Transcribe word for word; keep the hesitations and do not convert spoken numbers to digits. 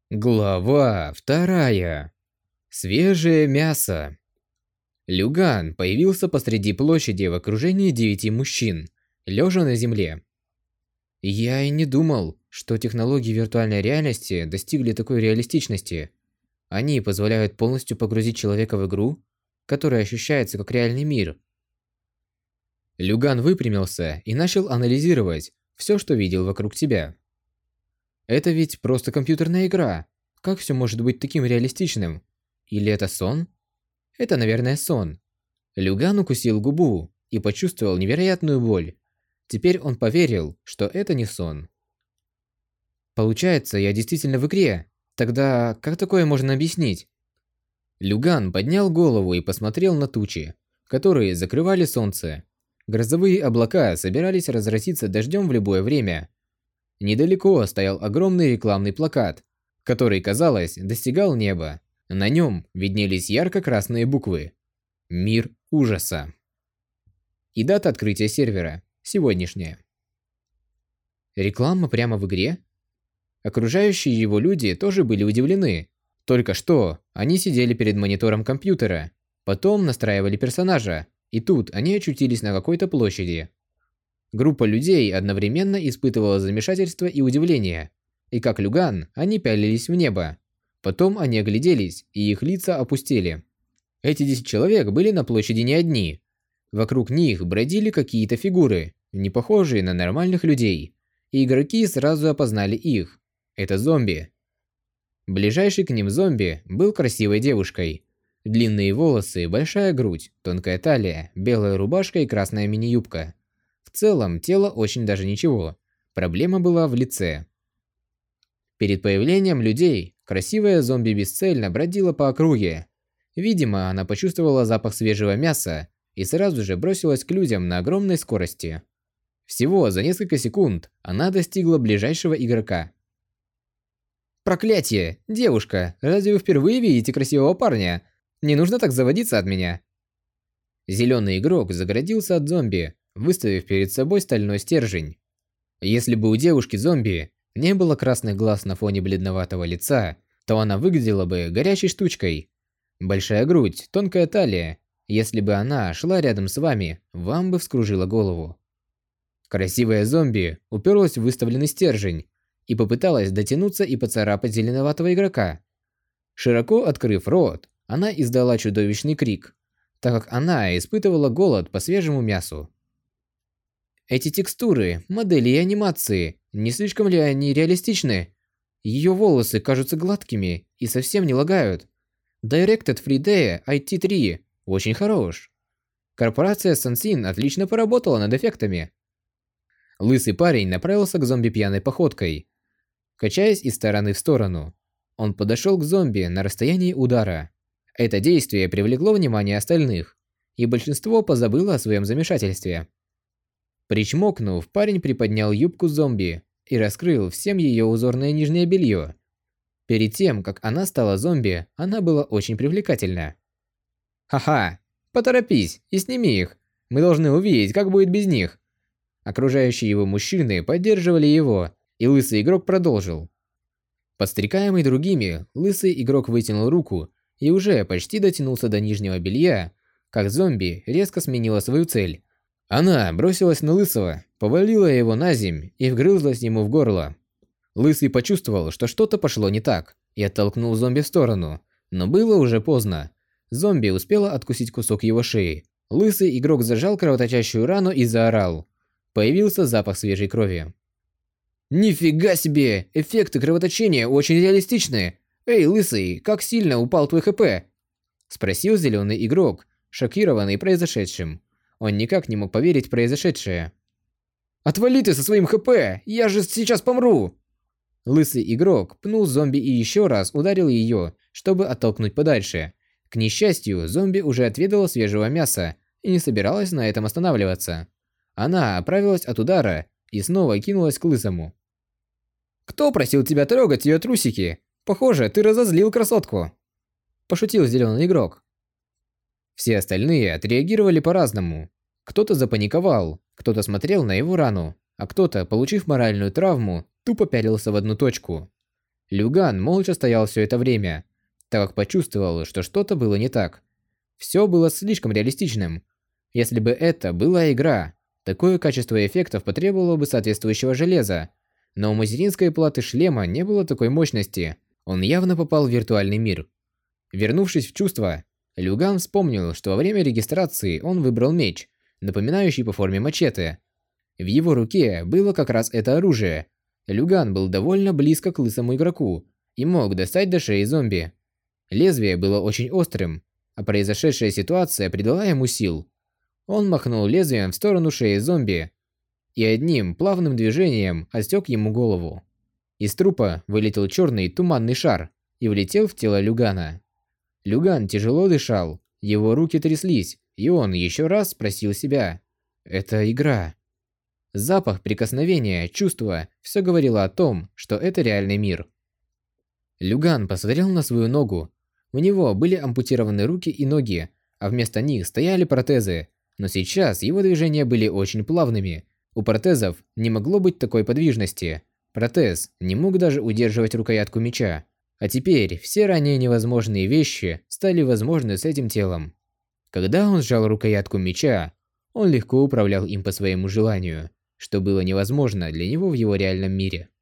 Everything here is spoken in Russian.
Глава вторая. Свежее мясо. Люган появился посреди площади в окружении девяти мужчин, лежа на земле. Я и не думал, что технологии виртуальной реальности достигли такой реалистичности. Они позволяют полностью погрузить человека в игру, которая ощущается как реальный мир. Люган выпрямился и начал анализировать все, что видел вокруг себя. Это ведь просто компьютерная игра. Как все может быть таким реалистичным? Или это сон? Это, наверное, сон. Люган укусил губу и почувствовал невероятную боль. Теперь он поверил, что это не сон. Получается, я действительно в игре. Тогда как такое можно объяснить? Люган поднял голову и посмотрел на тучи, которые закрывали солнце. Грозовые облака собирались разразиться дождем в любое время. Недалеко стоял огромный рекламный плакат, который, казалось, достигал неба. На нем виднелись ярко-красные буквы «Мир ужаса». И дата открытия сервера – сегодняшняя. Реклама прямо в игре? Окружающие его люди тоже были удивлены. Только что они сидели перед монитором компьютера, потом настраивали персонажа, и тут они очутились на какой-то площади. Группа людей одновременно испытывала замешательство и удивление, и как Люган, они пялились в небо. Потом они огляделись, и их лица опустели. Эти десять человек были на площади не одни. Вокруг них бродили какие-то фигуры, не похожие на нормальных людей, и игроки сразу опознали их. Это зомби. Ближайший к ним зомби был красивой девушкой. Длинные волосы, большая грудь, тонкая талия, белая рубашка и красная мини-юбка. В целом, тело очень даже ничего. Проблема была в лице. Перед появлением людей, красивая зомби бесцельно бродила по округе. Видимо, она почувствовала запах свежего мяса и сразу же бросилась к людям на огромной скорости. Всего за несколько секунд она достигла ближайшего игрока. «Проклятие! Девушка, разве вы впервые видите красивого парня? Не нужно так заводиться от меня!» Зеленый игрок загородился от зомби, выставив перед собой стальной стержень. Если бы у девушки-зомби не было красных глаз на фоне бледноватого лица, то она выглядела бы горячей штучкой. Большая грудь, тонкая талия. Если бы она шла рядом с вами, вам бы вскружила голову. Красивая зомби уперлась в выставленный стержень и попыталась дотянуться и поцарапать зеленоватого игрока. Широко открыв рот, она издала чудовищный крик, так как она испытывала голод по свежему мясу. Эти текстуры, модели и анимации, не слишком ли они реалистичны? Ее волосы кажутся гладкими и совсем не лагают. Directed три дэ ай ти три очень хорош. Корпорация Sansin отлично поработала над эффектами. Лысый парень направился к зомби пьяной походкой, качаясь из стороны в сторону. Он подошел к зомби на расстоянии удара. Это действие привлекло внимание остальных, и большинство позабыло о своем замешательстве. Причмокнув, парень приподнял юбку зомби и раскрыл всем ее узорное нижнее белье. Перед тем, как она стала зомби, она была очень привлекательна. «Ха-ха! Поторопись и сними их! Мы должны увидеть, как будет без них!» Окружающие его мужчины поддерживали его, и лысый игрок продолжил. Подстрекаемый другими, лысый игрок вытянул руку и уже почти дотянулся до нижнего белья, как зомби резко сменила свою цель. Она бросилась на лысого, повалила его на земь и вгрызлась ему в горло. Лысый почувствовал, что что-то пошло не так, и оттолкнул зомби в сторону, но было уже поздно. Зомби успела откусить кусок его шеи. Лысый игрок зажал кровоточащую рану и заорал. Появился запах свежей крови. «Нифига себе! Эффекты кровоточения очень реалистичные! Эй, лысый, как сильно упал твой ХП?» Спросил зеленый игрок, шокированный произошедшим. Он никак не мог поверить в произошедшее. «Отвали ты со своим ХП! Я же сейчас помру!» Лысый игрок пнул зомби и еще раз ударил ее, чтобы оттолкнуть подальше. К несчастью, зомби уже отведала свежего мяса и не собиралась на этом останавливаться. Она оправилась от удара и снова кинулась к лысому. «Кто просил тебя трогать ее трусики? Похоже, ты разозлил красотку!» Пошутил зеленый игрок. Все остальные отреагировали по-разному. Кто-то запаниковал, кто-то смотрел на его рану, а кто-то, получив моральную травму, тупо пялился в одну точку. Люган молча стоял все это время, так как почувствовал, что что-то было не так. Все было слишком реалистичным. Если бы это была игра, такое качество эффектов потребовало бы соответствующего железа. Но у материнской платы шлема не было такой мощности. Он явно попал в виртуальный мир. Вернувшись в чувство, Люган вспомнил, что во время регистрации он выбрал меч, напоминающий по форме мачете. В его руке было как раз это оружие. Люган был довольно близко к лысому игроку и мог достать до шеи зомби. Лезвие было очень острым, а произошедшая ситуация придала ему сил. Он махнул лезвием в сторону шеи зомби и одним плавным движением отсек ему голову. Из трупа вылетел черный туманный шар и влетел в тело Люгана. Люган тяжело дышал, его руки тряслись, и он еще раз спросил себя: «Это игра?» Запах прикосновения, чувство – все говорило о том, что это реальный мир. Люган посмотрел на свою ногу. У него были ампутированы руки и ноги, а вместо них стояли протезы. Но сейчас его движения были очень плавными. У протезов не могло быть такой подвижности. Протез не мог даже удерживать рукоятку меча. А теперь все ранее невозможные вещи стали возможны с этим телом. Когда он сжал рукоятку меча, он легко управлял им по своему желанию, что было невозможно для него в его реальном мире.